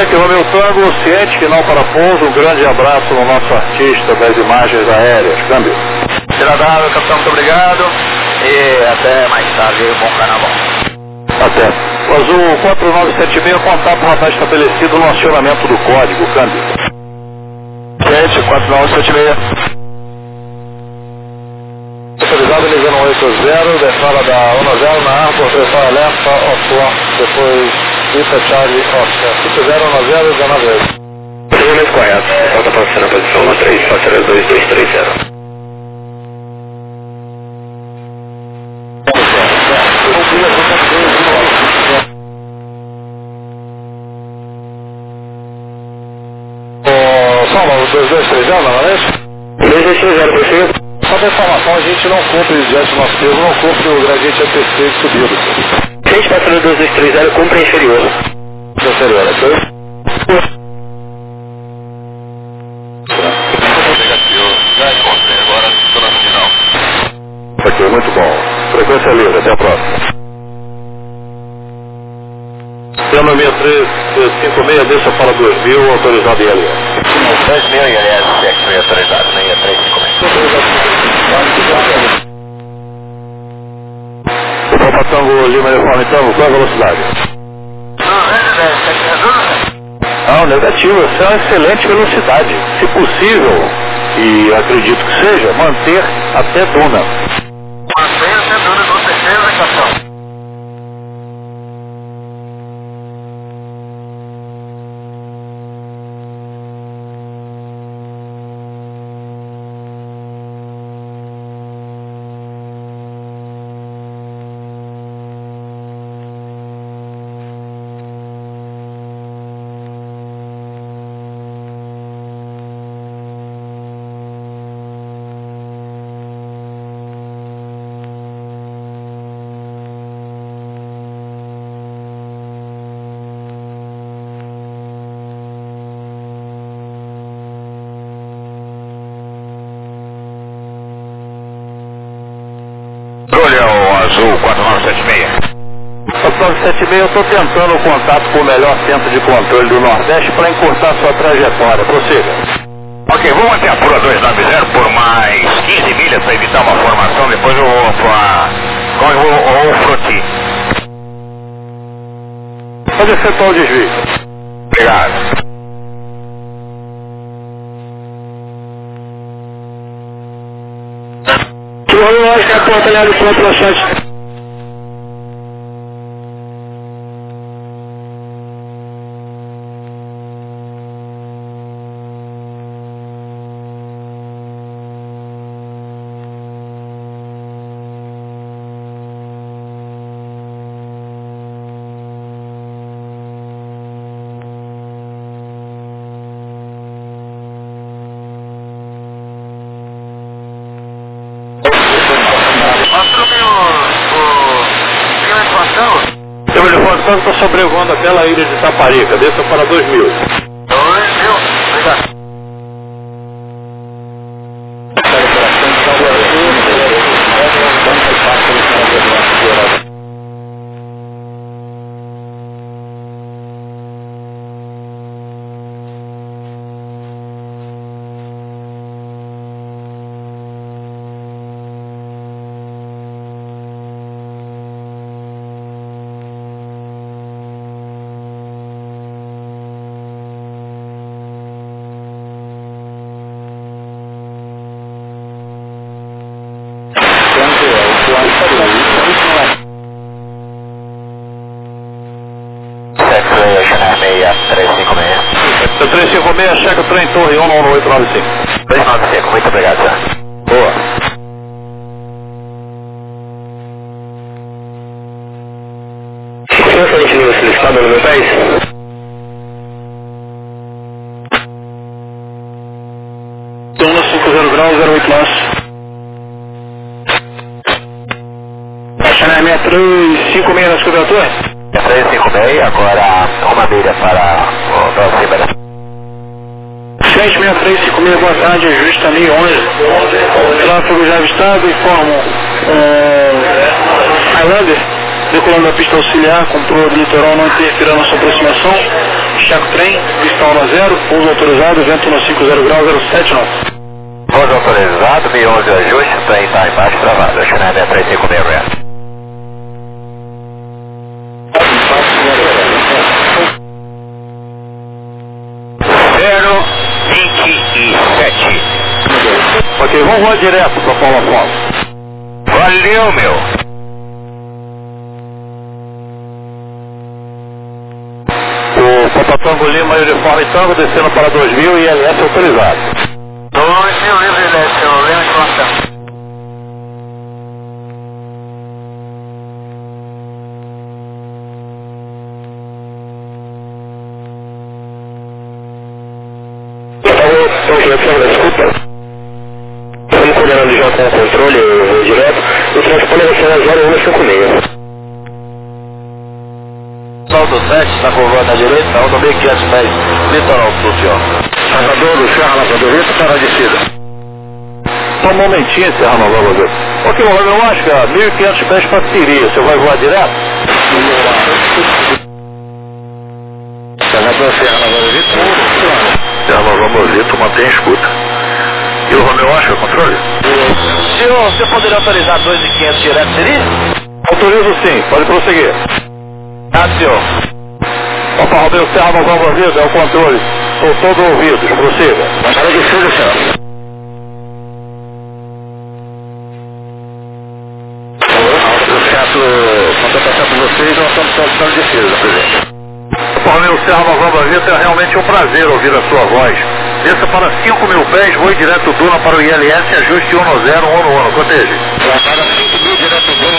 Jack Romeo Tango, ciente, final para pouso, um grande abraço no nosso artista das imagens aéreas. Câmbio. Agradável, capitão, muito obrigado. E até mais tarde, bom carnaval. Até. O Azul 4976, contato radar estabelecido no acionamento do código. Câmbio. 4976. Autorizado ligando 180, desfala da 10 na Arco, pressão alerta, Oscar, depois Ita Charlie Oscar. 5010, 19 vezes. Procedimento correto. Falta passando na posição 13, fatura 2230. Salva, 2230, não é isso? 2230, prefeito. Só para informação, a gente não cumpre, diante do nosso peso, não cumpre o gradiente ATC de subido. 64230, cumpre inferior. Inferior, é isso? Agora estou na final. Ok, muito bom. Frequência livre, até a próxima. Tema 6356, deixa para 2000, autorizado em LS. 2000 e LS, foi autorizado, 6356. O Papa Tango Lima Uniforme Tango, qual a velocidade? Não, negativo, essa é uma excelente velocidade. Se possível, e acredito que seja, manter até Duna. Mantenha até Duna, com certeza, capitão. Olha o Azul 4976. 4976, eu estou tentando o contato com o melhor centro de controle do Nordeste para encurtar sua trajetória. Prossiga. Ok, vou manter a Pura 290 por mais 15 milhas para evitar uma formação, depois eu vou o Froti. Pode efetuar o desvio. Obrigado. Lógico, a porta ali do ponto na chance. Seu telefone está sobrevoando aquela ilha de Taparica, desça para 2000. 2000, obrigado. Seu 356, checa o trem Torre 19895. 295, muito obrigado, senhor. Boa. Licença, a gente liga solicitado no meu país? Dona 50 graus, 08 laço. Acionamento 356 na escutatura? 356, agora uma milha para o nosso Ribeirão. 66356, boa tarde, ajuste ali 11. Tráfego já avistado, informo Highlander, decolando a pista auxiliar, controle do litoral não interferir na sua aproximação. checa o trem, pistão no 0, pouso autorizado, vento no 50 graus, 07 knots. Pouso autorizado, 1011 ajuste, trem está embaixo travado, a China é 356 reais. 027. Ok, vamos voar direto para Paulo Afonso. Valeu, meu. O Papa Tango Lima, uniforme Tango, descendo para 2000 e ILS autorizado. 2000 livre, ILS, Lima de Costa. Desculpa. Estamos coordenando já com o controle direto. O transponder vai ser na 0156. Saldo 7, na curva na direita, onda 1500 pés, litoral sul, senhor. Salvador do Serra Lavadorita para a descida. Só um momentinho, Serra Lavadorita. Ok, eu acho que é 1500 pés para Siria. Você vai voar direto? Salvador, Serra Lavadorita. Serra Lavadorita, mantém a escuta. E o Romeu Oscar, controle? Senhor, você poderia autorizar 2.500 direto, seria? Autorizo sim, pode prosseguir. Ah, senhor. Opa, Romeu Serra Lavadorita, é o controle. Sou todo ouvidos, prossiga. Para a descida, senhor. Contratação por vocês, nós estamos solicitando descida, presidente. Romeu Serra Lavadorita, é realmente um prazer ouvir a sua voz. Desça para 5.000 pés, voe direto Duna para o ILS, ajuste 10, 1, proteja. Para 5.000 direto Duna,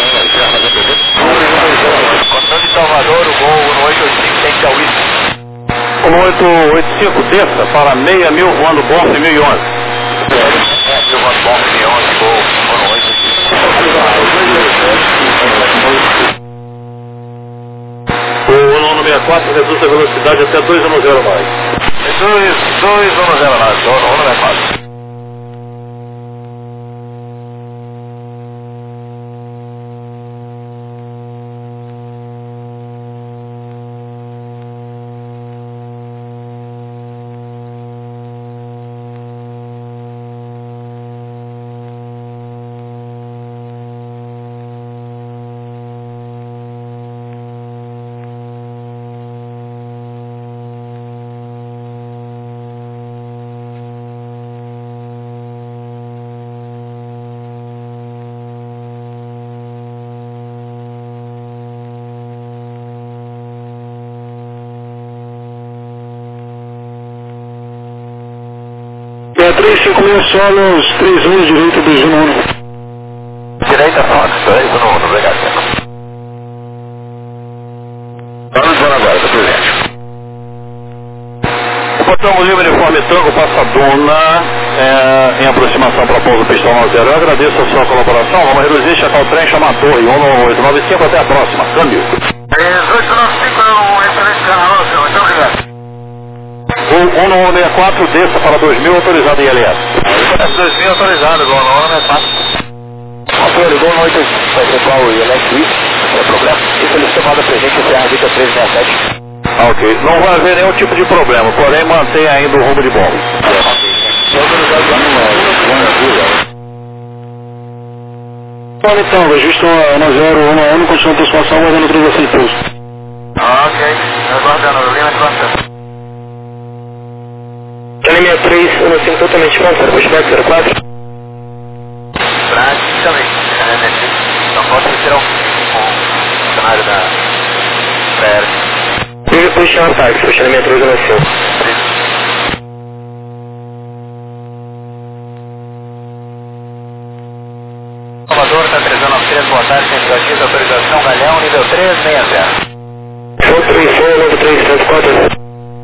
10, Controle de Salvador, o gol 1885 tem que dar o isso. 1885, desça para 6.000 voando Bomb 1011. 6.000 voando Bomb 1011, gol 1885. O 164 reduz a velocidade até 210 mais. 210 mais, 194. É 35000 solos, 31 direita do Juno 1. Direita, Fox, 3 no 1, obrigado. Vamos voar agora, está presente. O botão Lima uniforme Tango passa Duna em aproximação para pouso pistão 90. Eu agradeço a sua colaboração. Vamos reduzir, checar o trem, chamar a torre 1895, até a próxima. Câmbio. 1895 é um excelente canal, senhor. Muito obrigado. O 1164 desça para 2000, autorizado em ILS. 2000 autorizado, gol 194. Controle, gol 185, vai ser qual o ILS Suíço? Não é problema. E solicitado presente, Serra Vita 367. Ok, não vai haver nenhum tipo de problema, porém mantém ainda o rumo de bomba. Olha então, ajusta na 011, continua a aproximação, guardando autorização de pouso. Ok, aguardando, Lima de Costa. Linha 3, 15 totalmente pronto, para pushback 04. Praticamente, só falta retirar um cenário da pré-aérea. Liga push on taxi, puxa linha 3, 15. Salvador, está 393, boa tarde, tentativa de autorização, Galeão, nível 360. São 3,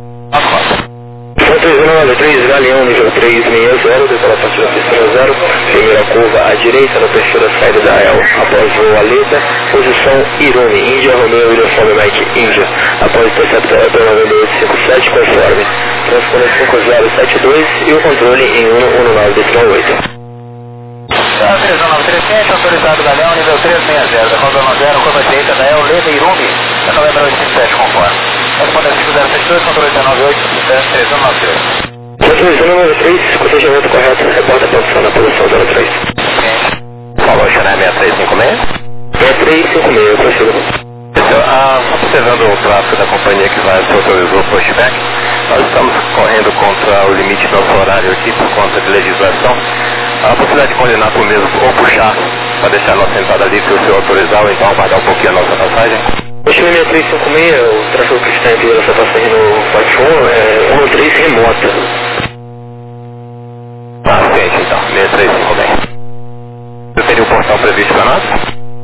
3, Galeão, nível 360, declaração de pista 0, primeira curva à direita, na terceira saída da AEL, após voo Aleta, posição Irumi, Índia, Romeo, uniforme Mike, Índia, após interceptar a 9857, conforme, transponder 5072 e o controle em 119.8. 393, autorizado Galeão, nível 360, da Rosa 90, curva direita da AEL, Leda Irumi, da Calebra 87, conforme. Respondendo 5072, 92, controle 198, 393. Transmissão 93, cortejamento correto, reporta a produção na posição 03. Falou, Xané 6356? 6356, prossigo. Observando o tráfego da companhia que vai se autorizou o pushback, nós estamos correndo contra o limite do nosso horário aqui por conta de legislação. A possibilidade de condenar por mesmo ou puxar para deixar a nossa entrada ali se o senhor autorizar ou então aguardar um pouquinho a nossa passagem. O time 6356, o tráfego que está enviando essa passagem no platform é 13 remota. Ciente então, 6356. Você teria o portal previsto para nós?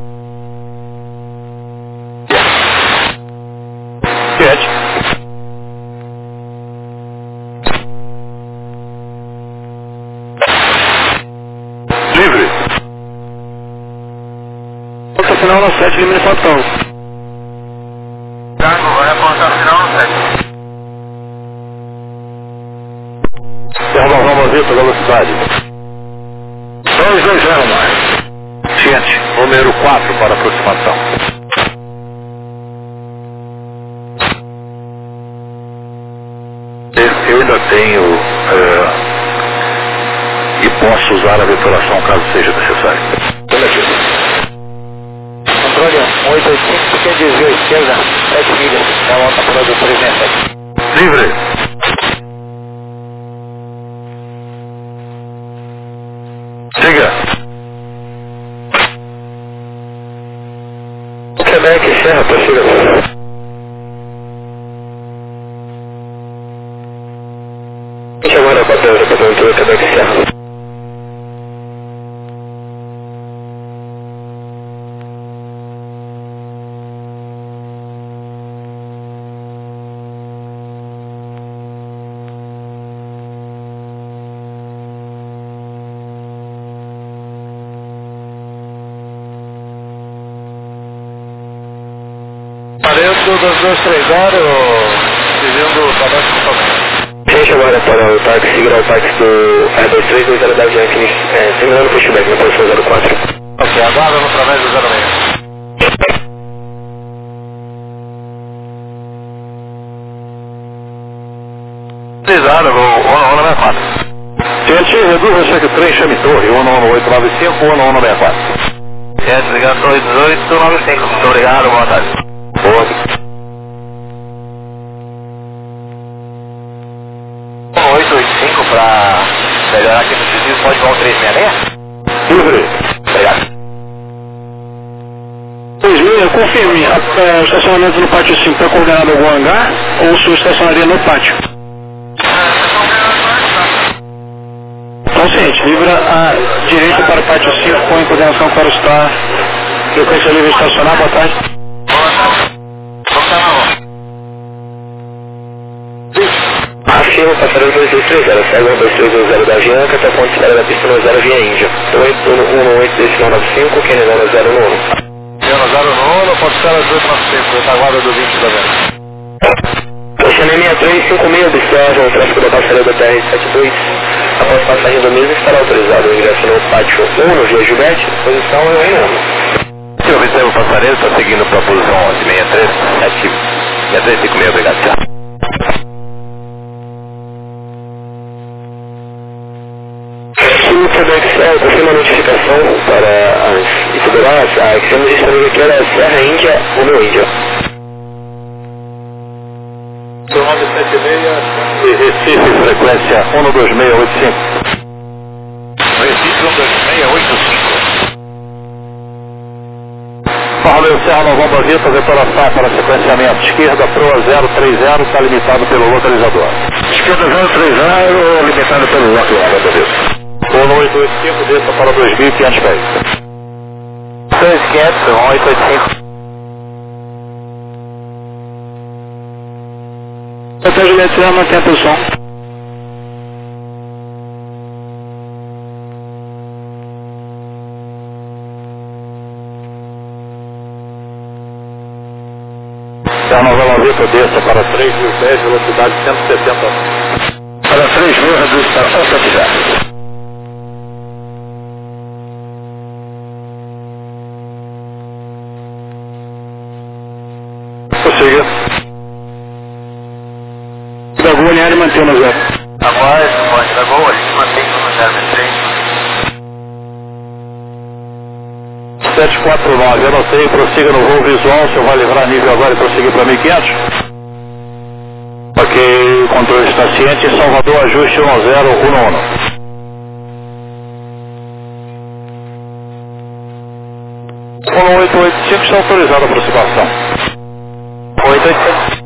Livre. Ponto final no 7, Lima de Falcão. Cargo, vai apontar final no 7. Derrubão, vamos ver pela velocidade. 220 mais. Ciente, número 4 para aproximação. Eu ainda tenho e posso usar a vetoração caso seja necessário. Controle 185, você desvio à esquerda, 7 milhas, da volta para o 367. Livre. Siga. Quebec, Serra, prossiga. Agora para o Quebec, Serra. Pareço das 230, seguindo o tabaco do comando. Gente, agora para o táxi, seguirá o táxi do R232 da Yankee, terminando o pushback na posição 04. Ok, aguarda no através do 06. Utilizado o 194. Gente, reduz a cheque 3, chame torre, 11895, 11164. Gente, ligando 21895. Muito obrigado, boa tarde. Boa. 1885 para melhorar aqui no serviço, pode voar 366? Livre. Obrigado. 2000, confirme, o estacionamento no pátio 5 está coordenado algum hangar ou o senhor estacionaria no pátio? Consciente, livra a direita para o pátio 5 com coordenação para o estar. Frequência livre estacionar, boa tarde. Afirma, passageiro 2230, segue 2320 da Avianca, até a ponte de espera da pista no 0 via Índia. 1895, Kennedy 0 no 1. 0 no 1, pode estar às 295, retaguarda do 20 da venda. Oceania 6356, observa o tráfego da passageira da TR-72. Após passagem do mesmo, estará autorizado o ingresso no pátio 1 no Via Gilberte, posição é o Reinando. Se observa o passageiro, está seguindo para a posição 1163, ativo. 6356, obrigado, tchau. Confirma a notificação para as Ituberás, a que temos disponível aqui era Serra Índia, Romeu Índia. Seu 976 e Recife, frequência 12685. Recife 12685. Romeu Serra, Novembro Vitor, vetoração para sequenciamento. Esquerda, proa 030, está limitado pelo localizador. Esquerda 030, limitado pelo localizador. 1885, desça para 2.500 pés. 2500, 1885. Protege o Letícia, mantém a posição. Serra Nova Vitor, desça para 3.000 pés, velocidade 170. Para 3.000, reduz para 170. Prossiga. manter no 0. Aguarde, pode dar gol, a gente mantém no 063. 749, anotei, prossiga no voo visual, o senhor vai livrar nível agora e prosseguir para 1500? Ok, controle está ciente, em Salvador, ajuste 1011. 1885 está autorizada a aproximação. 885.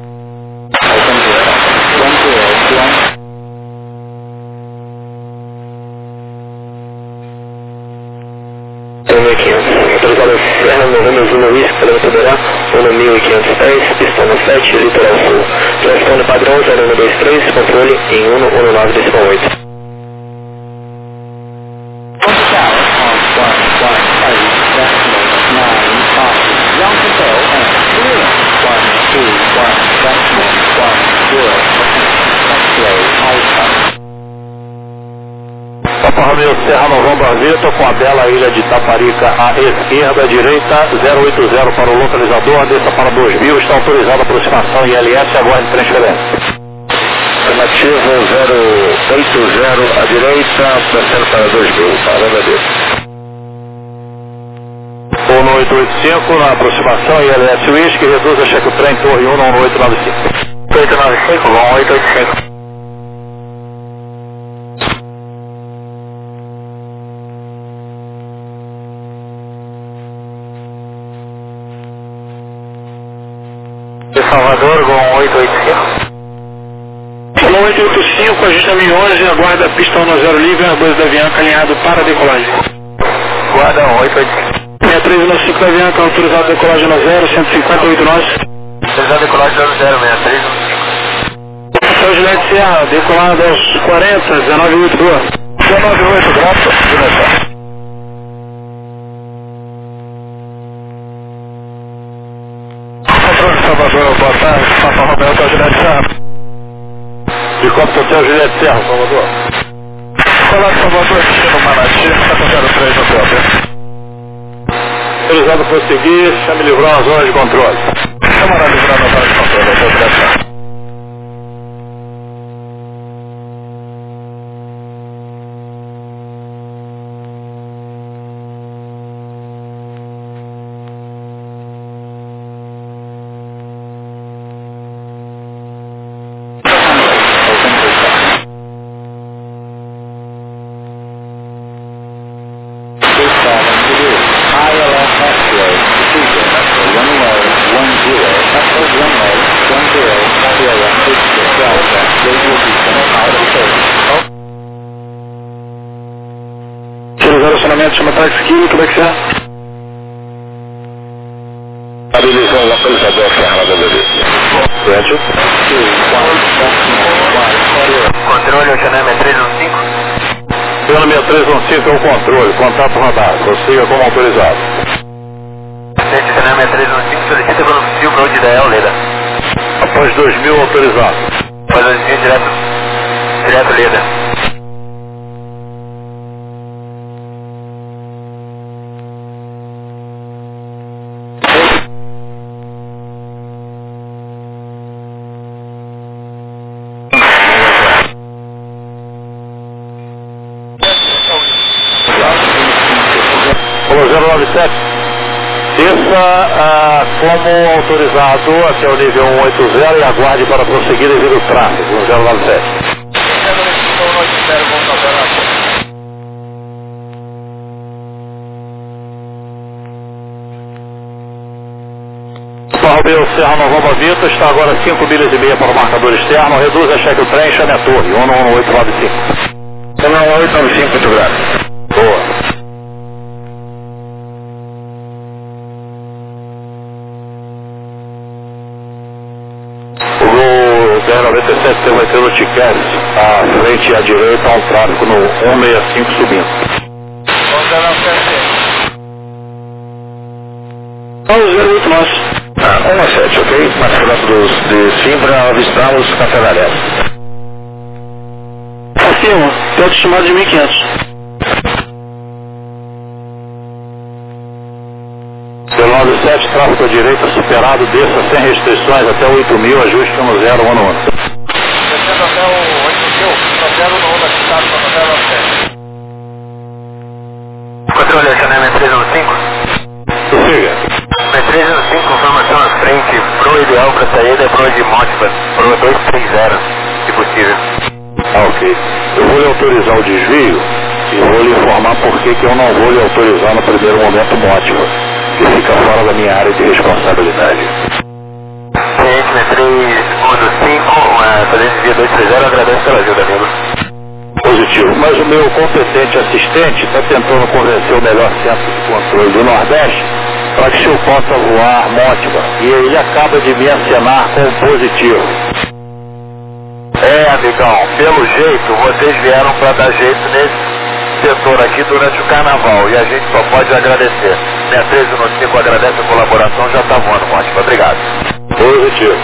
Autorizada Serra, Novembro Zuma Whisky, Parâmetro Beirá, 1510, pistão no 7, litoral sul. Transpone padrão 0123, controle em 119,8. Papa Romeo Serra Novão Barvito, com a bela ilha de Taparica à esquerda, direita, 080 para o localizador, desça para 2000, está autorizada a aproximação ILS, aguarde transferência. Afirmativo 080 à direita, descendo para 2000, parada dele. 1885 na aproximação ILS Whisky, reduza cheque o trem, torre 11895. 895, vão 885. Salvador, Gol 885. Falou 885, ajusta 1011, aguarda pistão no 0 livre, Airbus da Avianca alinhado para decolagem. Guarda 885. 6315 da Avianca, autorizado a decolagem no 0, 158 nós. Autorizado a decolagem no 0, 6315. São Juliette Serra, decolado aos 40, 1982. 198, graças, direção. Salvador, boa tarde, Papa Romeo, Hotel Juliette Serra. De Copa Hotel Juliette Serra, Salvador. Olá, Salvador, destino Manati, 703 Hotel. Autorizado a prosseguir, chame livrar as zonas de controle. Chamará livrar a zona de controle, Hotel Juliette Serra. Chama táxi químico, como é que é? Habilitação localizador Serra da BB. Certo? Controle, Oceaname 315. Oceaname 315 é o controle, contato radar, prossiga como autorizado. Oceaname 315, solicita condução para o Didael, Leda. Após 2000, autorizado. Após 2000, direto Leda. Desça como autorizado até o nível 180 e aguarde para prosseguir devido ao tráfego, 1097. Romeo Serra Nova Vita está agora 5 milhas e meia para o marcador externo, reduz a cheque o trem, chame a torre, 11895. 11895, muito grato. Boa. O 097 você vai ter no Tiqueres, à frente e à direita, há um tráfego no 165 subindo. 08 nosso. 17, ok? Marcado de sim para avistá-los Café da Leste. Afirma, teto estimado de 1500. 097, tráfego à direita superado, desça sem restrições até 8000, ajuste 1011. Mótiva para o 230, se possível. Ok. Eu vou lhe autorizar o desvio e vou lhe informar por que eu não vou lhe autorizar no primeiro momento Mótiva, que fica fora da minha área de responsabilidade. Ciente, 315, fazendo desvio 230, agradeço pela ajuda, amigo. Positivo, mas o meu competente assistente está tentando convencer o melhor centro de controle do Nordeste para que eu possa voar Mótiva, e ele acaba de me acenar com positivo. Amigão, pelo jeito, vocês vieram para dar jeito nesse setor aqui durante o carnaval, e a gente só pode agradecer. 6315 agradece a colaboração, já está voando, Mótiva, obrigado. Positivo.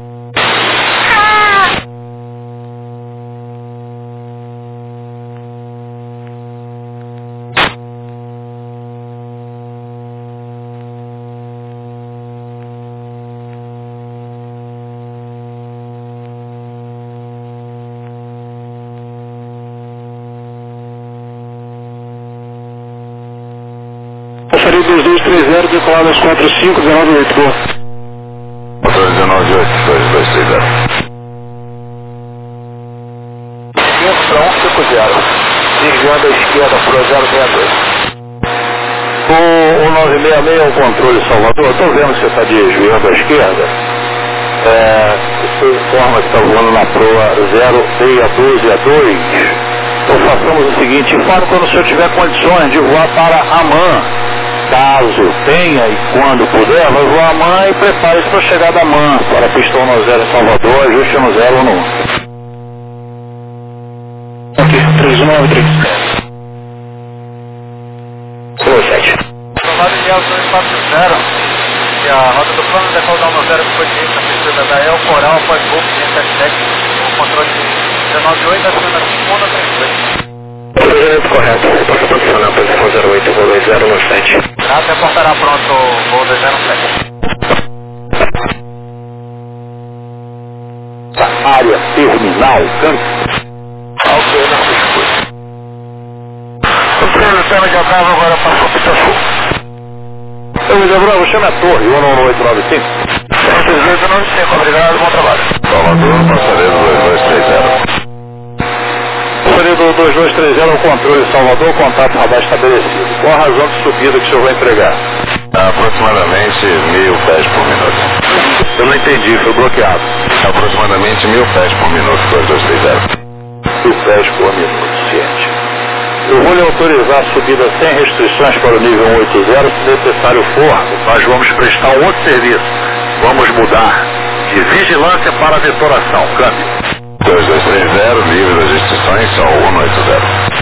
Passaria 2230, decolado às 45, 198, boa. Motor 198, 2230. Para 150, desviando à esquerda para o 062. O 966 é o controle Salvador. Estou vendo que você está desviando à esquerda. Você informa que está voando na proa 0612A2. Então façamos o seguinte, fale quando o senhor tiver condições de voar para Amman. Caso tenha e quando puder, vai voar Amman e prepare-se para chegar da Amman para pistão no 0 em Salvador, ajuste no 0 ou no 1. Ok, 393. 17. Tomado de alto 240, e a rota do plano decolar no 0 ficou direito na pista da El Coral após voo 577, o controle de 198 acima da 5132. Cruzamento correto, posso posicionar a posição 08, voo 2097. Até portará pronto o voo 207. Área terminal, campo. Ok, não se escute. O treino cena de Otávio agora passou para o Sul. Eu me lembro, chama a torre, 19895. 19895, obrigado, bom trabalho. Salvador, passaredo 2230. Passaredo 2230 é o controle Salvador, contato radar estabelecido. Qual a razão de subida que o senhor vai entregar? Aproximadamente 1000 pés por minuto. Eu não entendi, foi bloqueado. Aproximadamente 1000 pés por minuto, 2230. 1000 pés por minuto, ciente. Eu vou lhe autorizar a subida sem restrições para o nível 180, se necessário for, nós vamos prestar um outro serviço. Vamos mudar de vigilância para detonação. Câmbio. 2230, livre das restrições, só 180.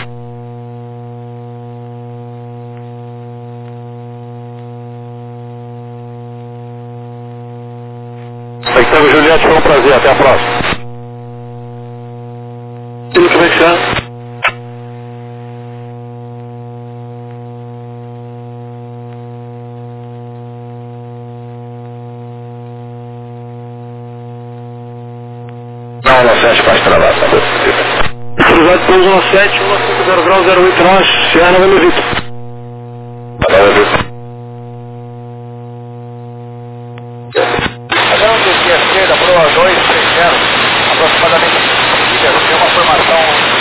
Octavio Juliette, foi um prazer, até a próxima. Tudo que vai ser? Não, 17 faz trabalho, tá bom. Cruzado pouso 17, 150 grau 08 nós, Sierra Novembro Vitor. Agora um desvio à esquerda, proa 230, aproximadamente tem uma formação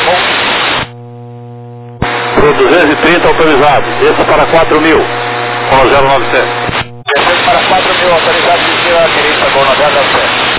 bom. Pro 230 autorizado, esse para 4.000, com 097. Descendo para 4.000, autorizado desvio à direita, gol na 007.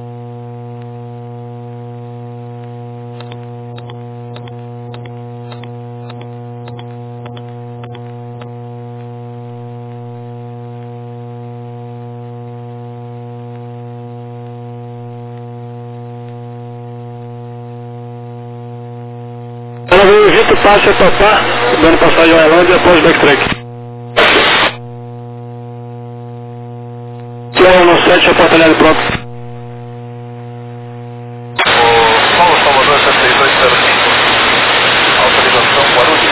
O Vitor passa a topar, dando passagem à Irlanda e após o backtrack. Tiago no 7, a portalhada pronto. O Paulo Salvador 7205, autorização Guarulhos,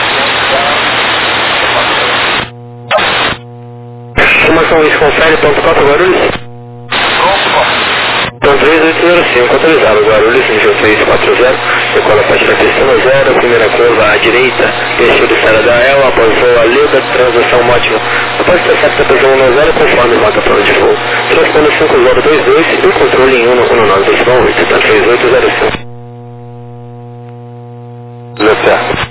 Informação isso, confere, ponto 4 Guarulhos. pronto, Então 3805, autorizado Guarulhos, nível 340, decola a partir da pista 0, primeira curva à direita, deixou de saída da EL, após voo a Leda, transação mótima. Após ter certa pressão 10, conforme vaga plano de voo. Transpondendo 5022 e o controle em 11928, está 3805. Certo.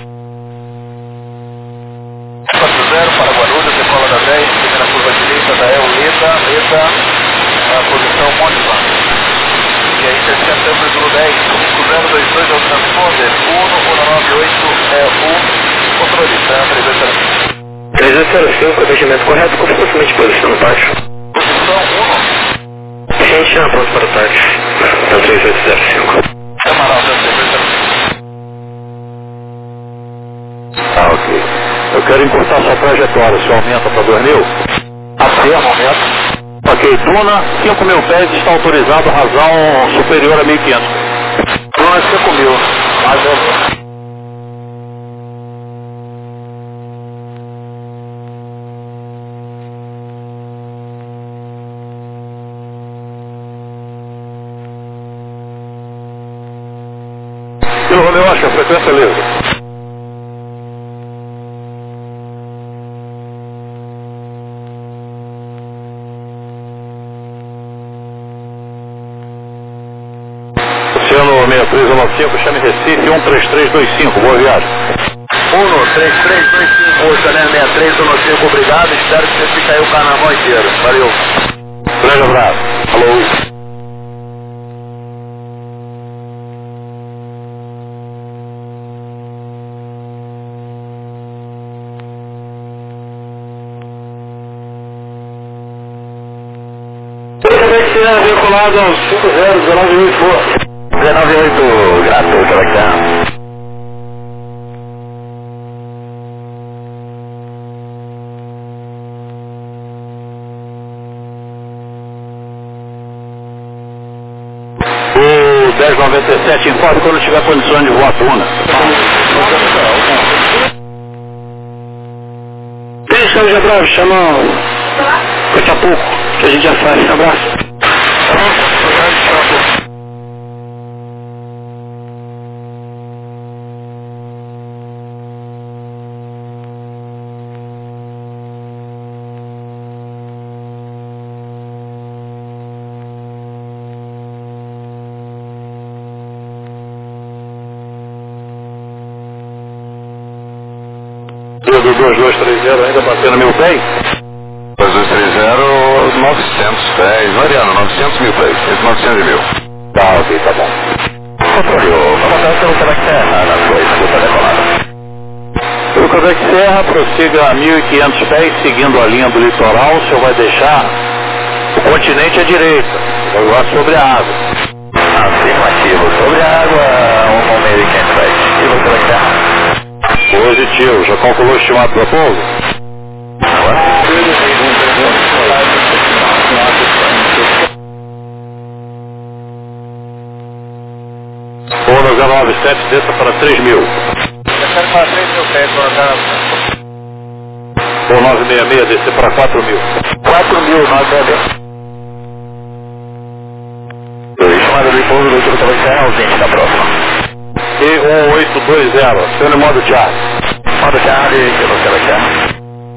40 para Guarulhos, decola da 10, primeira curva à direita da EL, Leda, a posição mótima. E aí, terceira do 10, 5022 é o transponder, 198 é o controle, tá? 3805, atendimento correto, confortavelmente posição no pátio. Posição 1. Gente, pronto para o táxi. Então 3805. Amaral, 3805. Ah, ok. Eu quero encurtar sua trajetória, se aumenta para 2.000? Acerto, aumenta. Ok, Duna, 5.000 pés está autorizado, razão superior a 1.500. Duna 5.000, mais ou menos. Pelo Romeu, acho que a frequência é livre. Oceano 6395, chame Recife 13325, boa viagem. 13325, Oceano 6315, obrigado, espero que você fique aí o carnaval inteiro, valeu. Grande abraço, falou. Vinculado aos 5019 198, graças, como é que tá? O 1097, informe quando tiver condições de voar Duna. Deixa eu já bravo, chama daqui a pouco, que a gente já faz. Abraço. Do 2230 ainda batendo 1.000 pés? 2230, 900 pés, Mariano, 900 mil pés, esse 900 mil. Tá, ok, tá bom. Controle, comandante, pelo Quebec Serra, na sua escuta decolada. Pelo Quebec Serra, prossiga a 1.500 pés, seguindo a linha do litoral, o senhor vai deixar o continente à direita, vai voar sobre a água. Afirmativo, sobre a água, 1.500 pés, e o Quebec Serra. Positivo, já calculou o estimado para pouso? Ou no 097, desça para 3.000. Descer para 3.000 pés, Ou 966, descer para 4.000. 4.000, 966. Chamada de pouso do Dr. Quebec Serra, ausente da próxima. E 1820, sendo modo Charlie. Modo Charlie, pelo Quebec Serra.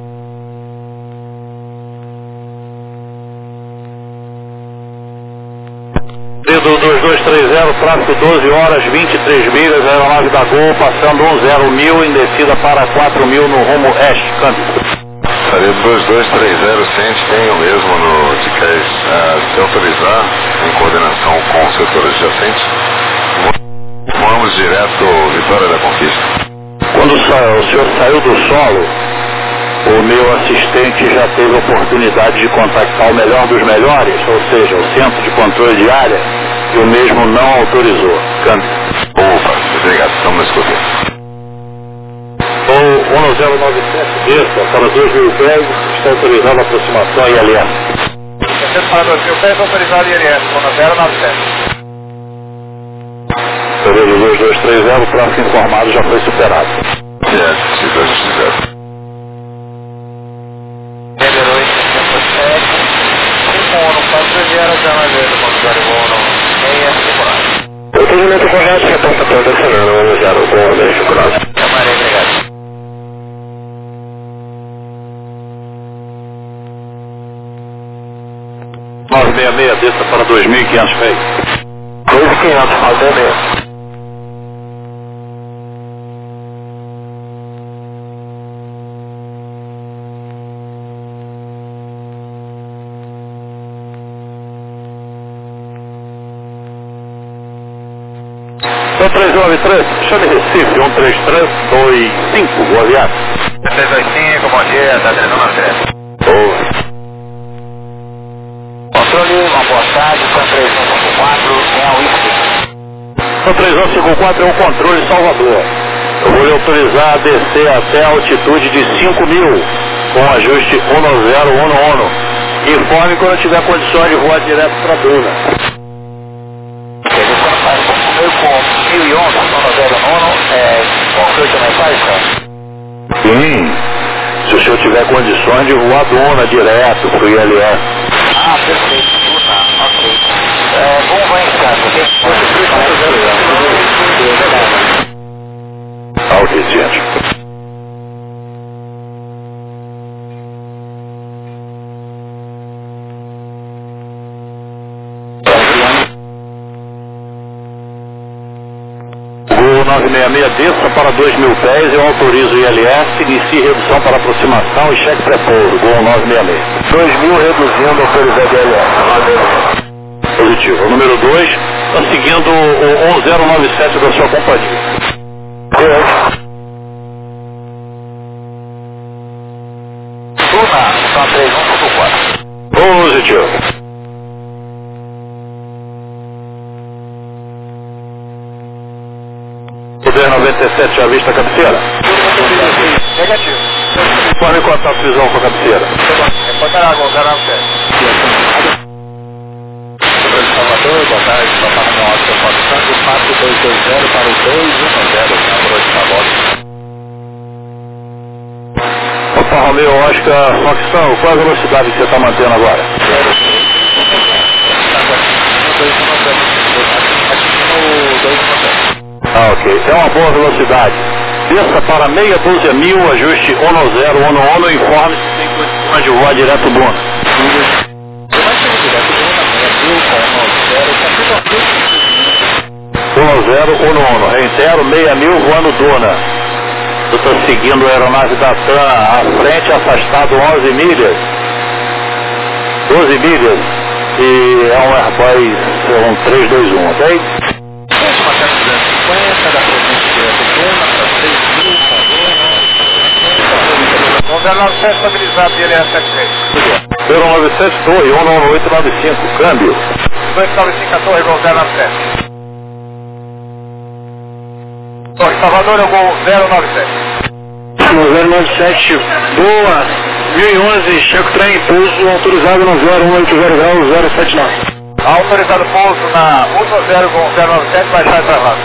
Do 2230, tráfego 12 horas, 23 milhas, aeronave da Gol, passando 10.000 em descida para 4.000 no rumo oeste, câmbio. Saída 2230, Cente, tem o mesmo no TICAS, se autorizar, em coordenação com o setor adjacente, vamos direto Vitória da Conquista. Quando o senhor saiu do solo, o meu assistente já teve a oportunidade de contactar o melhor dos melhores, ou seja, o centro de controle de área, e o mesmo não autorizou. Câmbio. Opa, obrigado, estamos escutando. O 1097 desça para 2.000 pés, está autorizada a aproximação a ILS. Descendo para 2.000 pés, autorizado ILS, zona 097. Período 2230, o tráfego informado já foi superado. Se Deus quiser. Número 857, 5 no 4 0 já vai ver do Entendimento correto, reporta pronto acionando, 10 com 10 cross. Camarei, obrigado. Desça para 2.500 pés. 2.500, 966. Então 393, chame Recife, 13325, boa viagem. 325, bom dia, tá terminando a série. Boa. Controle, uma boa tarde, São 3154, é a Whisky. São 3154 é o controle Salvador. Eu vou lhe autorizar a descer até a altitude de 5.000, com ajuste 1011. Informe quando tiver condições de voar direto para a Duna. Eu com 1011, São 1011, qual que também faz, cara? Sim, se o senhor tiver condições de voar Duna direto para o ILS. Ah, perfeito, ok. Como vai entrar? Ok, gente. Gol 966 desça para 2.000 pés, eu autorizo o ILS, inicie redução para aproximação e cheque pré-pouso, Gol 966. 2.000 reduzindo, autorizado o ILS. Positivo. O número 2 está seguindo o 1097 da sua companhia. Duna, São 3154. Positivo. O 1097 já vista a cabeceira? Negativo. Pode cortar a visão com a cabeceira. Reportar água, 097. Salvador, boa tarde, Papai Noel, seu Paulo Santos, 4220 para o 210, na Broa de Sabota. Opa, Romeu, Oscar, Foxão, qual a velocidade que você está mantendo agora? Ah, ok. É uma boa velocidade. Desça para meia dúzia mil, ajuste 1011, informe se tem condições de voar direto Duna. Reitero, 6.000 voando Duna. Eu estou seguindo a aeronave da TAM à frente, afastado 11 milhas. 12 milhas. E é um Airbus, um 321, ok? Uma 750 da província de Duna para 6.000, o 097 estabilizado dele é 76. 097, 19895, câmbio. 295 a torre, gol 097. Torre Salvador, eu vou 097. 097, boa, 1011, checo trem, pouso autorizado no 0180 grau 079. Autorizado pouso na 110 com 097, baixar e travado.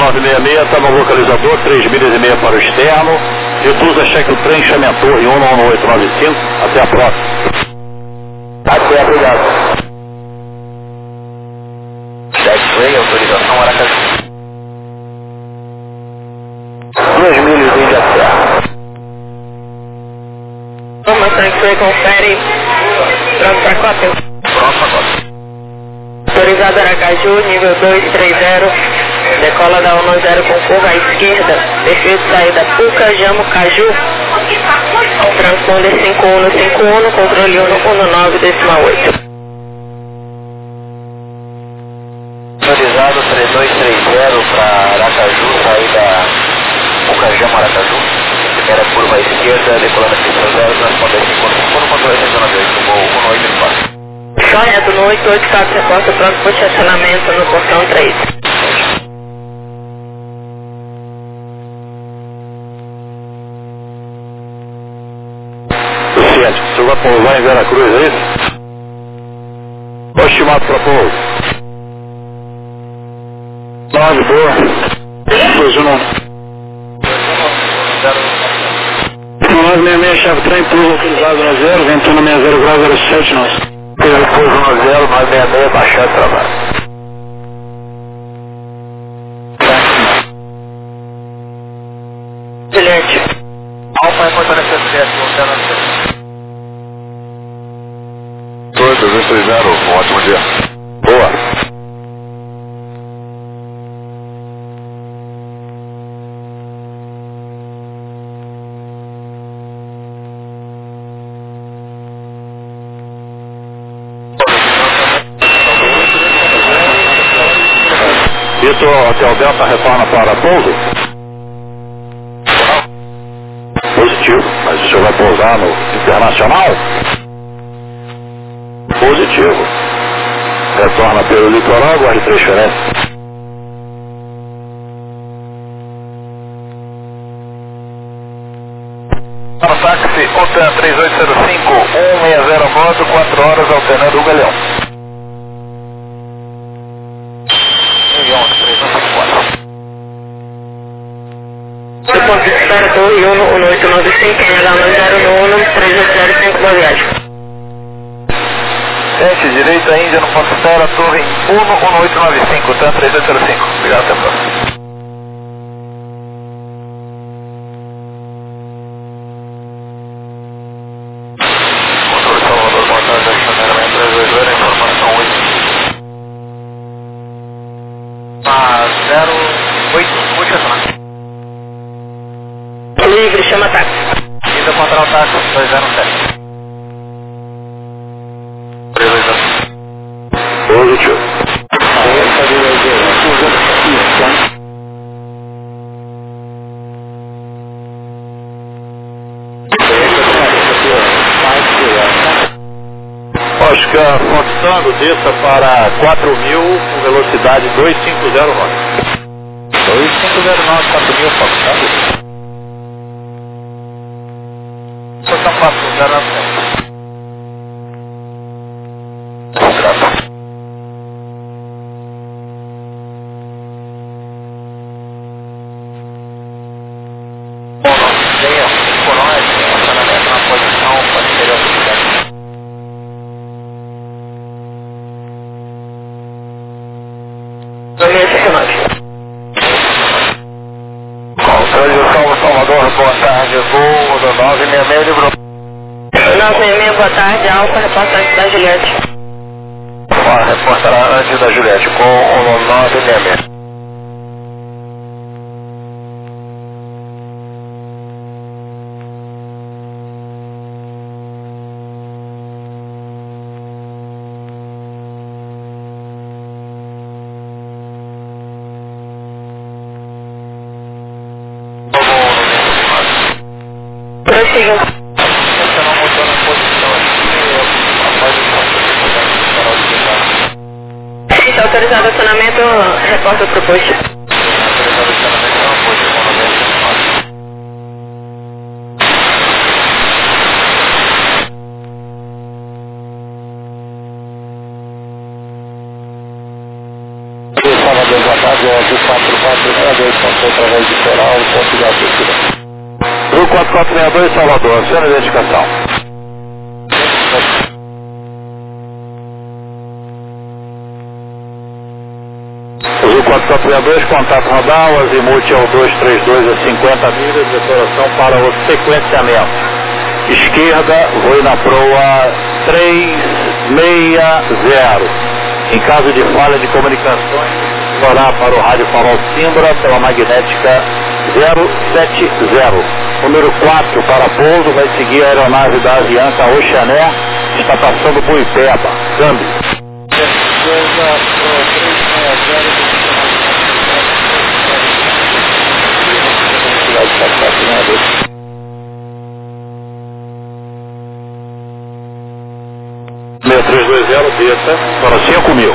966, está no localizador, 3 milhas e meia para o externo. Reduza cheque o trem, chame a torre 11895. Até a próxima. Até, obrigado. Taxiway, autorização Aracaju. 2 milhas em Inglaterra. Informação que foi confere. Pronto para cópia. Pronto para cópia. Autorizado Aracaju, nível 230. Decola da 10 com curva à esquerda. Perfil de saída Puca, Jamo, Caju. Transponder 5151, controle 119,8. Autorizado 3230 para Aracaju, saída Pucajama, Aracaju. Primeira curva à esquerda, decolando aqui para 0, transponder 5151, controle 198, voo 184. Só reto no 884, reporta pronto por estacionamento no portão 3. Ciente, o senhor vai pousar em Veracruz, é isso? Qual o estimado para pouso? 9, boa. 219. 966, chave trem, pouso autorizado na 0, ventando 60 graus, 07, nosso. Pouso na 0, 966, baixar de trabalho. Juliette. Alfa é contra essa certo, voltando a 230, um ótimo dia. Boa. Isso, Hotel Delta retorna para pouso? Positivo, mas o senhor vai pousar no Internacional? Positivo. Retorna pelo litoral, guarde transferência. Para o táxi, OTAN 3805, 160 moto, 4 horas, alternando o Galeão. 11, 394. Depois de espera, torre 11895, NH10 no 3805, boa viagem. 7, direita, Índia, no ponto espera, torre 11895, TAN 3805. Obrigado, até a próxima. Controle Salvador, boa tarde, estacionamento 322, informação 08, última semana. Livre, chama táxi. Ainda contra o táxi, 207. Positivo. Oscar Constando, desça para 4.000 com velocidade 250 knots. 250 knots, 4.000, Constando. São 409. Salvador, boa tarde, voo do 966 de Bruno. 966, boa tarde, Alfa, reportagem da Juliette. Reportará antes da Juliette com o 966. Prossiga. Está autorizado o acionamento, reporta para o posto. Salvador, boa tarde, 444, será o ponto de abertura. Azul 4462, Salvador, sua identificação. Azul 4462, contato radar, o azimuth é o 232 a 50 milhas, declaração para o sequenciamento. Esquerda, voo na proa 360. Em caso de falha de comunicações, explorar para o rádio farol Simbra pela magnética 070. Número 4 para pouso, vai seguir a aeronave da Avianca Oceané, está passando por Ipeba. Câmbio. Meia 320, desça para 5.000.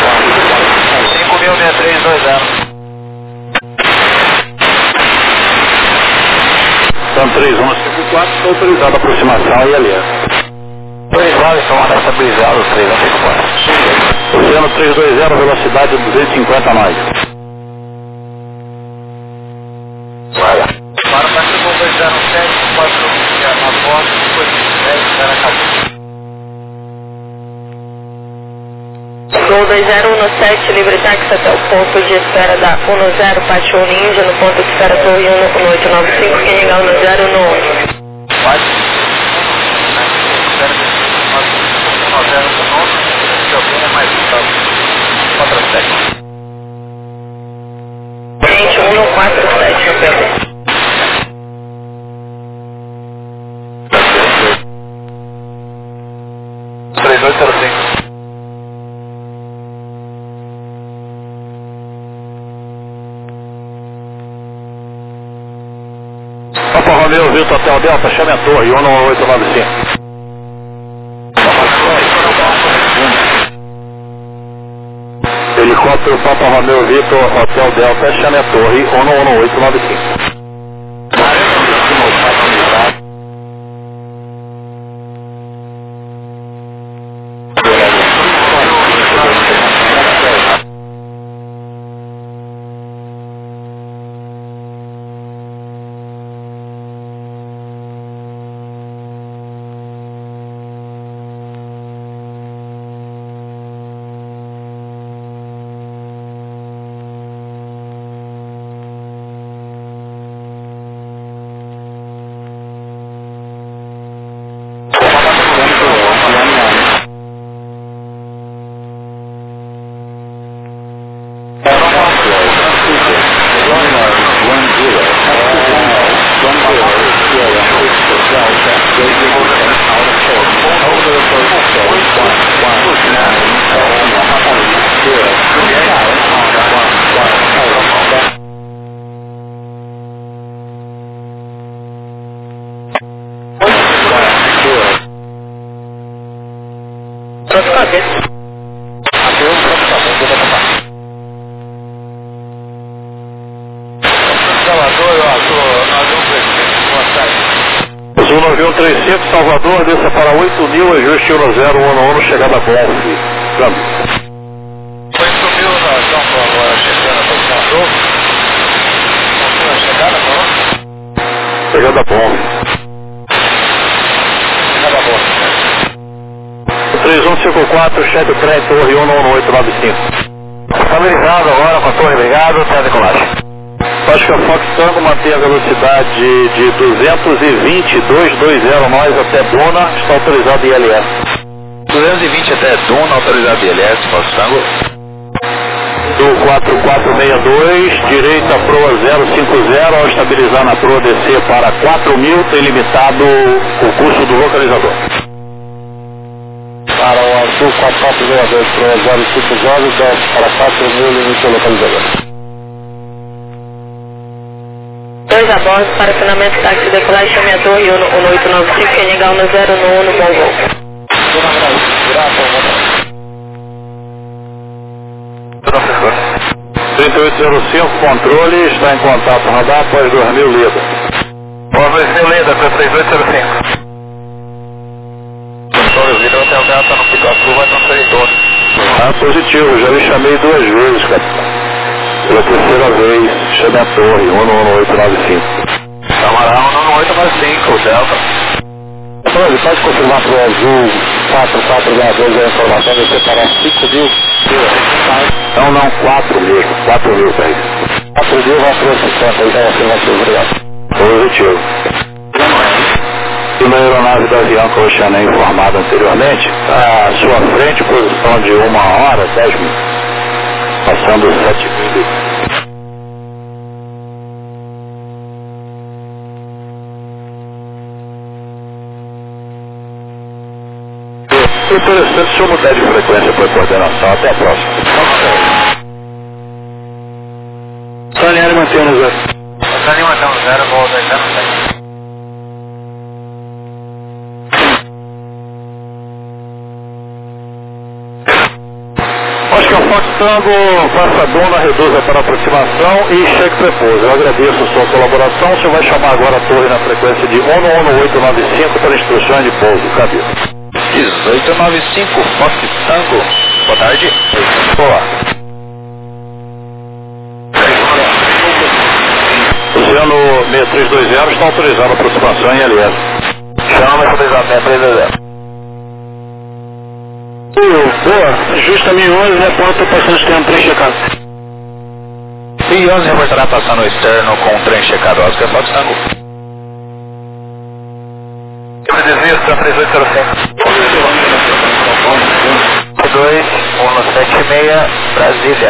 5.6320. São 3154, está autorizada a aproximação e aliás. 3 horas estão estabilizados, 3154. Oceano 320, velocidade 250 nós. Para o Pacífico 207, 4 na porta, depois 10 na cabeça. Gol 2017, livre táxi até o ponto de espera da 10 Pátio Ninja, no ponto de espera Torre 1895, quem ligar 10 no 11. Vai. Gente, 147, no PB. Papa Romeo, Vitor Hotel Delta, chame a torre, 11895. Helicóptero Papa Romeo, Vitor Hotel Delta, chame a torre, 11895. Azul 9135, Salvador, desça para 8.000, ajuste 1011, chegada Golf. Câmbio. 8.000 na São Paulo, agora chegando a posição azul. Chegada Golf. Chegada Golf. Chegada Golf. 3154, chefe trem, torre 11895. Estabilizado agora com a torre, obrigado, até a decolagem. Acho que a Fox Tango mantém a velocidade de 220 nós até Duna, está autorizado ILS. 220 até Duna, autorizado ILS, Fox Tango. Do 4462, direita proa 050, ao estabilizar na proa descer para 4.000, tem limitado o custo do localizador. Para o Azul 4462, proa 050, desce para 4.000, limite o localizador. 2 a bordo, para acionamento táxi decolagem, chame a torre 1895, quem ligar 10 no 1, bom voo. 3805, controle, está em contato radar, após 2000 Leda. Pode ser Leda, para 3805. Controle, o Vitor Hotel Delta no Pico Azul, vai transferir todo. Ah, positivo, já lhe chamei 2 vezes, capitão. Pela terceira vez, chega a torre, 11895. Camarão 11895, Delta. Ele pode confirmar para o Azul 4462 a informação de separar 5 mil? Não, 4 mil, 4 mil, tá aí. 4 mil vai para 60, então a afirmativa, obrigado. Positivo. E na aeronave da avião que eu tinha informado anteriormente, à sua frente, posição de 1 hora, 10 minutos, passando 7 mil. É interessante se eu mudar de frequência para coordenação. Até a próxima. Saniário mantendo 0. Saniário mantendo 0, voo 207. Oscar Fox Tango, passa a dona, reduza para aproximação e cheque prepouso. Eu agradeço a sua colaboração. O senhor vai chamar agora a torre na frequência de 11895 para instruções de pouso. Cadê? 1895, Fox Tango. Boa tarde. Boa. Oceano 6320 está autorizando a aproximação em LS. Chama autorizado 6320. Boa, justa 1011, reporta passando o sistema trem checado. 1011 reportará passando o externo com o trem checado. Oscar Fox Tango. Desvista 3805. 2176, Brasília.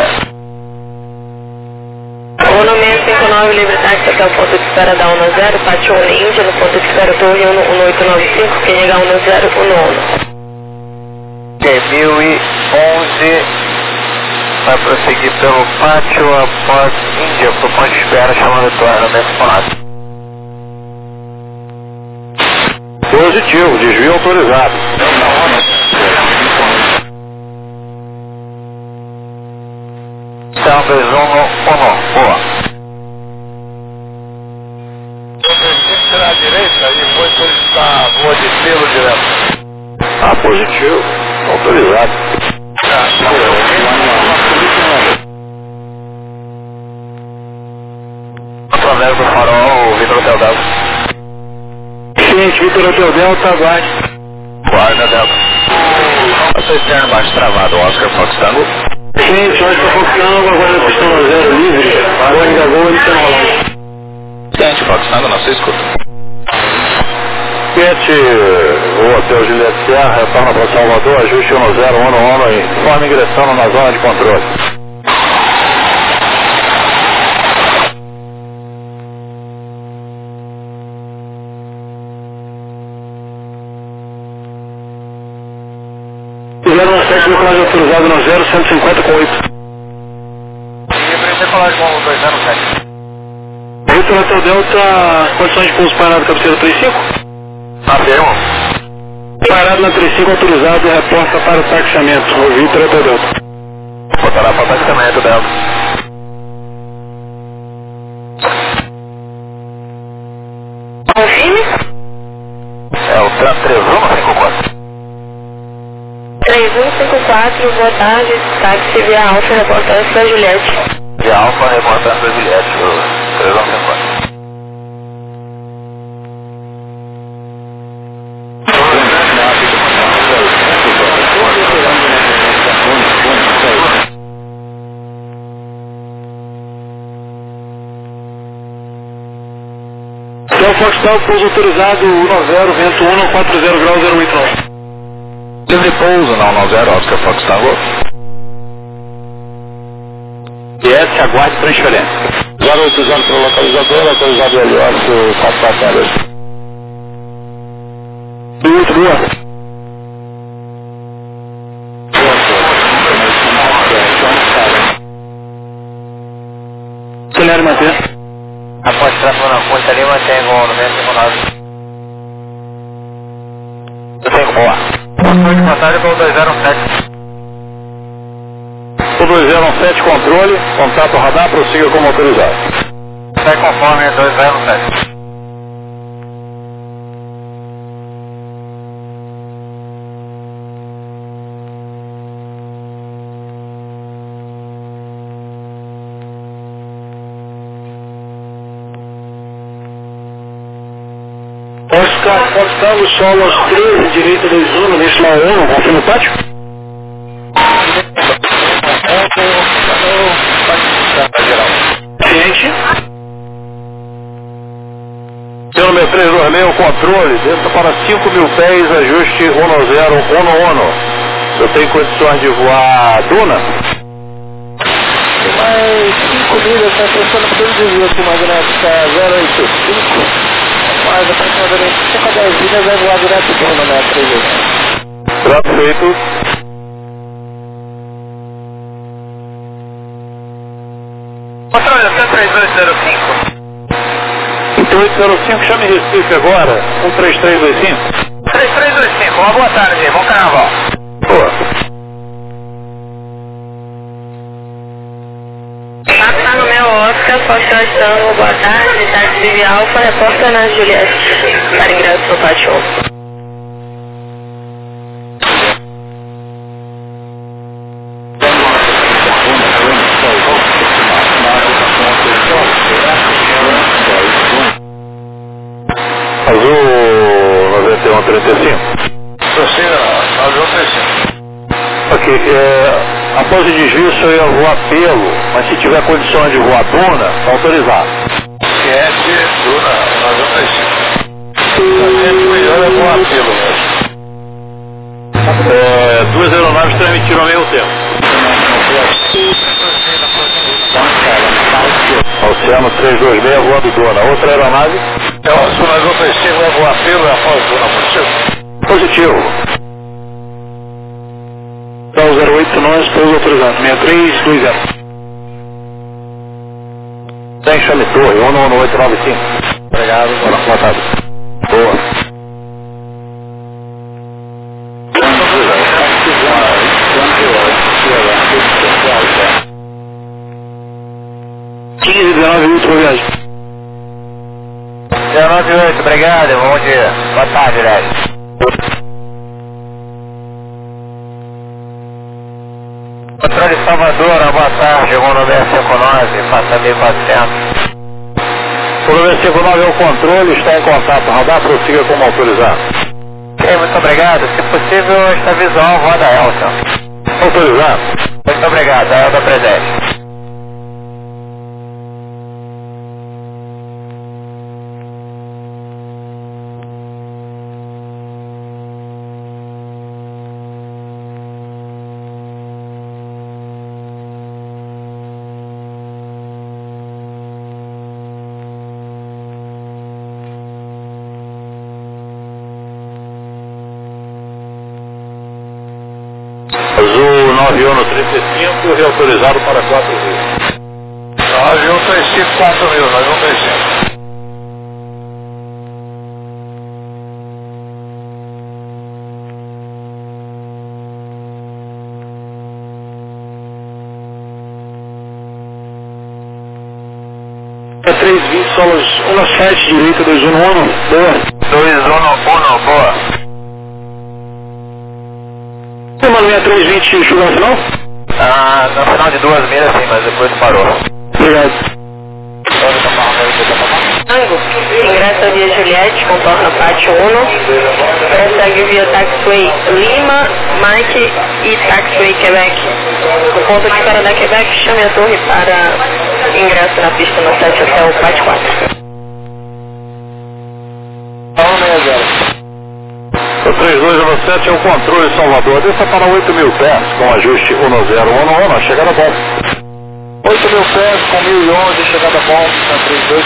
1659, livre táxi até o ponto de espera da 10, Pátio Índia, no ponto de espera Torre 1895, quem ligar 1011. Ok, 1011, vai prosseguir pelo Pátio após Índia, para o ponto de espera chamando Torre, nesse ponto. Positivo, desvio autorizado. Então, 2111, boa. Será à direita e depois solicitar a rua de selo direto. Positivo, autorizado. Através do farol, Vitor Hotel Delta. Cliente Vitor Hotel Delta, aguarde. Guarda Delta. Passou externo baixo travado, Oscar Fox Tango. Cliente, Oscar Fox Tango, aguarda a pistão 0 livre. Boeing da Gol, ele tem rolante. Cliente Fox Tango, na sua escuta. Cliente, o Hotel Juliette Serra, retorna para Salvador, ajuste 1011 e informe ingressando na zona de controle. Fizeram um set de decolagem autorizado no 0150 com 8. E decolagem com 207. Vitor Hotel Delta, condições de pouso parado, cabeceira 35? Afirmo. Parado na 35, autorizado, reporta para o taxamento. O Vitor Hotel Delta. Botará para o taxamento Delta. Confirme. É o TRAN 3154. 3154, boa tarde, táxi via Alfa, reportagem da Juliette. De Alfa, reportagem da Juliette, 3154. Então, Foxtal, pouso autorizado, 10, vento 1, 40 graus, 089. Livre pouso, não 0, Oscar Fox Tango. IS, aguarde transferência. 080 para o localizador, autorizado LS 442. Muito boa. Cenário manter. Após tráfego na ponte ali, mantém no mesmo nave. Eu tenho boa. Ponte passagem para o 207. O 207, controle, contato radar, prossiga como autorizado. Sai conforme 207. Tango solo aos 13, direita 21, decimal 1, confirma o pátio? Ciente. Seu número 326, controle, desça para 5.000 pés, ajuste 1011. Eu tenho condições de voar Duna? Mais 5 milhas, está prestando para 218, magnética 085. Mais aproximadamente 5 a 10 milhas vai voar direto do Duna, né? 3 Trato feito. Controle, 3205. 805, chame Recife agora, 13325. 3325, uma boa tarde, bom carnaval. Boa. Passa no meu Oscar, Foxtrot Tango, boa tarde, táxi Vivi Alfa, repórter na Juliette, para ingresso no pátio 1. Azul 9135. Torcida 9135. Ok, após o desvio eu ia voar pelo, mas se tiver condições de voar Duna, tá autorizado. Ciente, Duna 9135. O melhor é voar pelo mesmo. Duas aeronaves transmitiram ao mesmo tempo. Oceano 326 voando Duna. Outra aeronave? É o Sul 9135, vai voar pelo, é após Duna, positivo? Positivo. Então 08 nós, pouso autorizado, 6320. Tem chame torre, 11895. Obrigado, Boa tarde. Boa. Última viagem. 098, obrigado, bom dia. Boa tarde, velho. Controle Salvador, boa tarde, chegou no 959, passa 1400. O número 59 é o controle, está em contato. Radar, prossiga como autorizado. Ok, muito obrigado. Se possível, está visual, roda Elton. Autorizado. Muito obrigado, a Elton presente. Azul 9135, reautorizado para 4 vezes. 9135, 4000, 9135. É 320, solos 17, direita 211, boa. 211, boa. Tem uma linha 320 chuva no final? No final de 2 milhas sim, mas depois parou. Obrigado. Tango, ingressa via Juliette, contorna pátio 1, prossegue via Taxiway Lima, Mike e Taxiway Quebec. No ponto de espera da Quebec, chame a torre para ingresso na pista no 7 até o pátio 4. O 3297 é o controle Salvador. Desça para 8.000 pés com ajuste 1011, chegada bom. 8.000 pés com 1011, chegada bom, na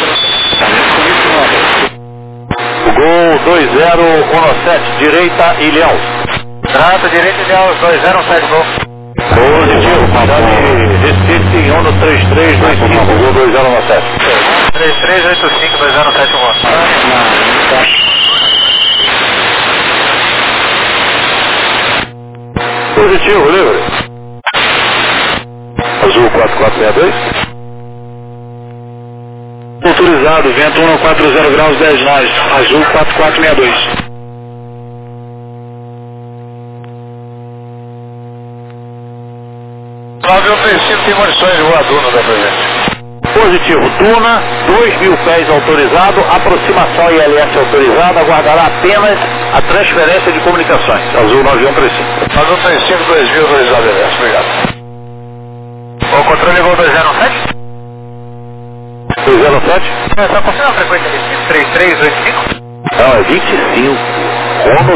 3297. O Gol 2017, direita Ilhéus. Trato, direita Ilhéus, 2017, gol. Positivo, chame Recife 13325, Gol 2017. 3385, 2017, gol. Positivo, livre. Azul 4462. Autorizado, vento 140 graus 10 nós, azul 4462. Tem condições de voar Duna da presente. Positivo, Duna, 2.000 pés autorizado, aproximação ILS autorizada, aguardará apenas a transferência de comunicações. Azul 9135. Azul 35, 2.000 autorizado ILS, obrigado. O controle ligou 207? 207? Só confirma a frequência de 3385? Não, é 25. Ono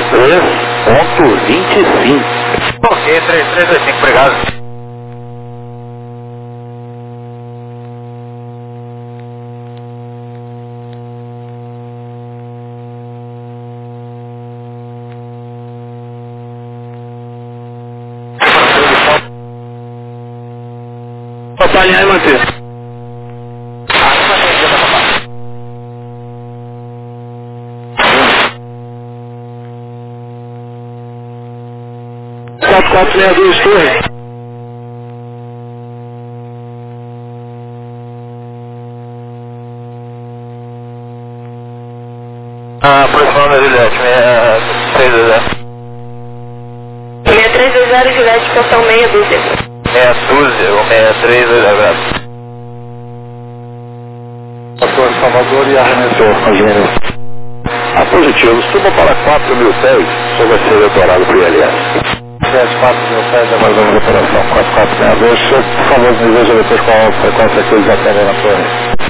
33.25. Ok, 3325, obrigado. Papai, alinhar e manter. Quatro 62 torre. Aproximando a Juliette, 6320 Juliette, portão meia dúzia. meia dúzia ou 63, Ator Salvador e arremessou a gênero. Positivo, suba para 4.000 pés, só vai ser detorado para o ILS. 4.000 pés, aguardando a operação 4462. Por favor, me veja depois qual a frequência que eles atendem na torre.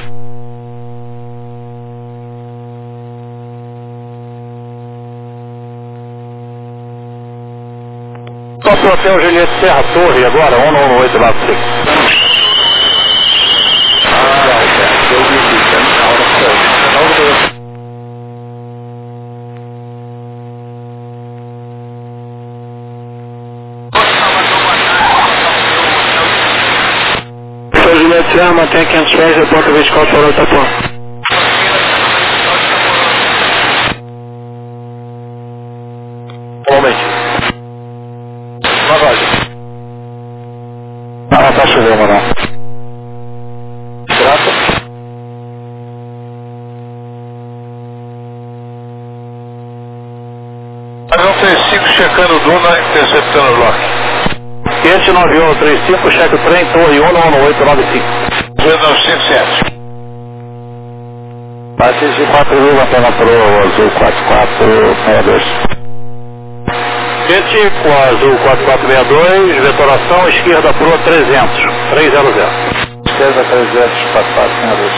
Nosso hotel Juliette Serra Torre, agora 11895. Juliette Serra, mantém 500 pés, reporta 24 horas da Tapão. Aumente. Não está chovendo, não. Graças. Azul 35, checando Duna, interceptando o Loki. 59135, cheque o trem, torre 11895. 297. Bates de 4.000, antena pro Azul 4462. Com Azul 4462, vetoração esquerda pro 300, 300. Esquerda 300, 4462.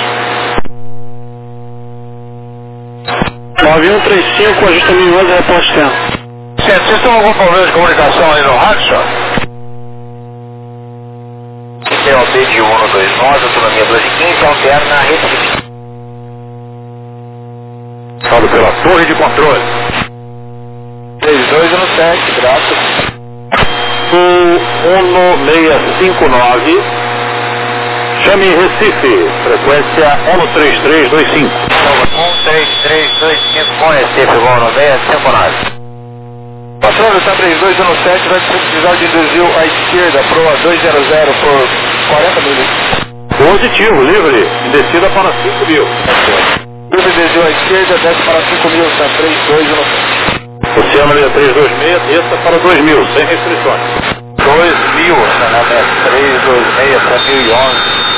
9135, ajusta 1011, reporte externo. Certo, vocês têm algum problema de comunicação aí no rádio, senhor? COB de 129, autonomia 1215, alterna na rede de... Salve pela torre de controle. 3217, graças. Sul 1659, chame Recife, frequência 13325. 13325 com Recife, voo 9659. Patrão, está 3217, vai precisar de desvio à esquerda, proa 200 por 40 minutos. Positivo, livre, descida para 5.000. Livre desvio à esquerda, desce para 5.000, está 3217. Oceano 6326, desça para 2.000, sem restrições. 2.000, canal 326 para 1011.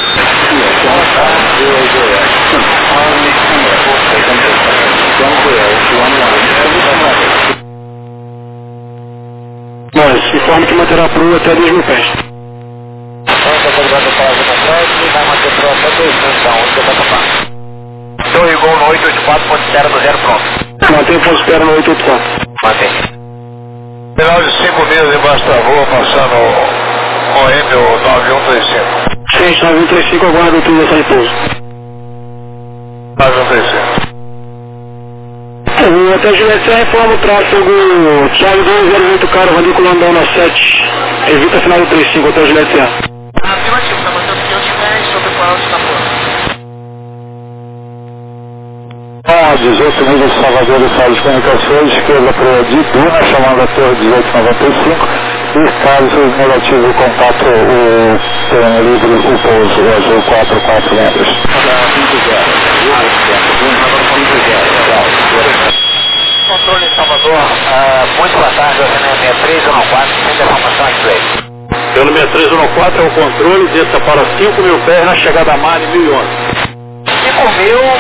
Mas informe que manterá a proa até 2.000 pés. Está colocando para a zona atrás e vai manter proa até 2.000, então, onde você vai tapar. Então, igual no 884.0 pronto. Mantém o ponto de espera no 884. Mantém. Final de 5 milhas embaixo da rua, passando o OM 9135. Gente, 9135, aguarda a utilização de pouso. 9135. O hotel Juliette Serra informa o tráfego Thiago 208 caro, Radico Landão na 7. Evita final do 35, hotel Juliette Serra. Afirmativo, está mandando 500 pés sobre qual está posto. 18 milhas de Salvador e Sala de Comunicações, esquerda para de Duna, chamando a torre 1895. E caso negativo o contato, o terreno livre, o pouso, o Azul 44 metros. Controle em Salvador, muito boa tarde, a 63 ou 4, sem informação aqui. Pelo 6314 é o controle, desça para 5.000 pés na chegada a mar em 1011. 5.000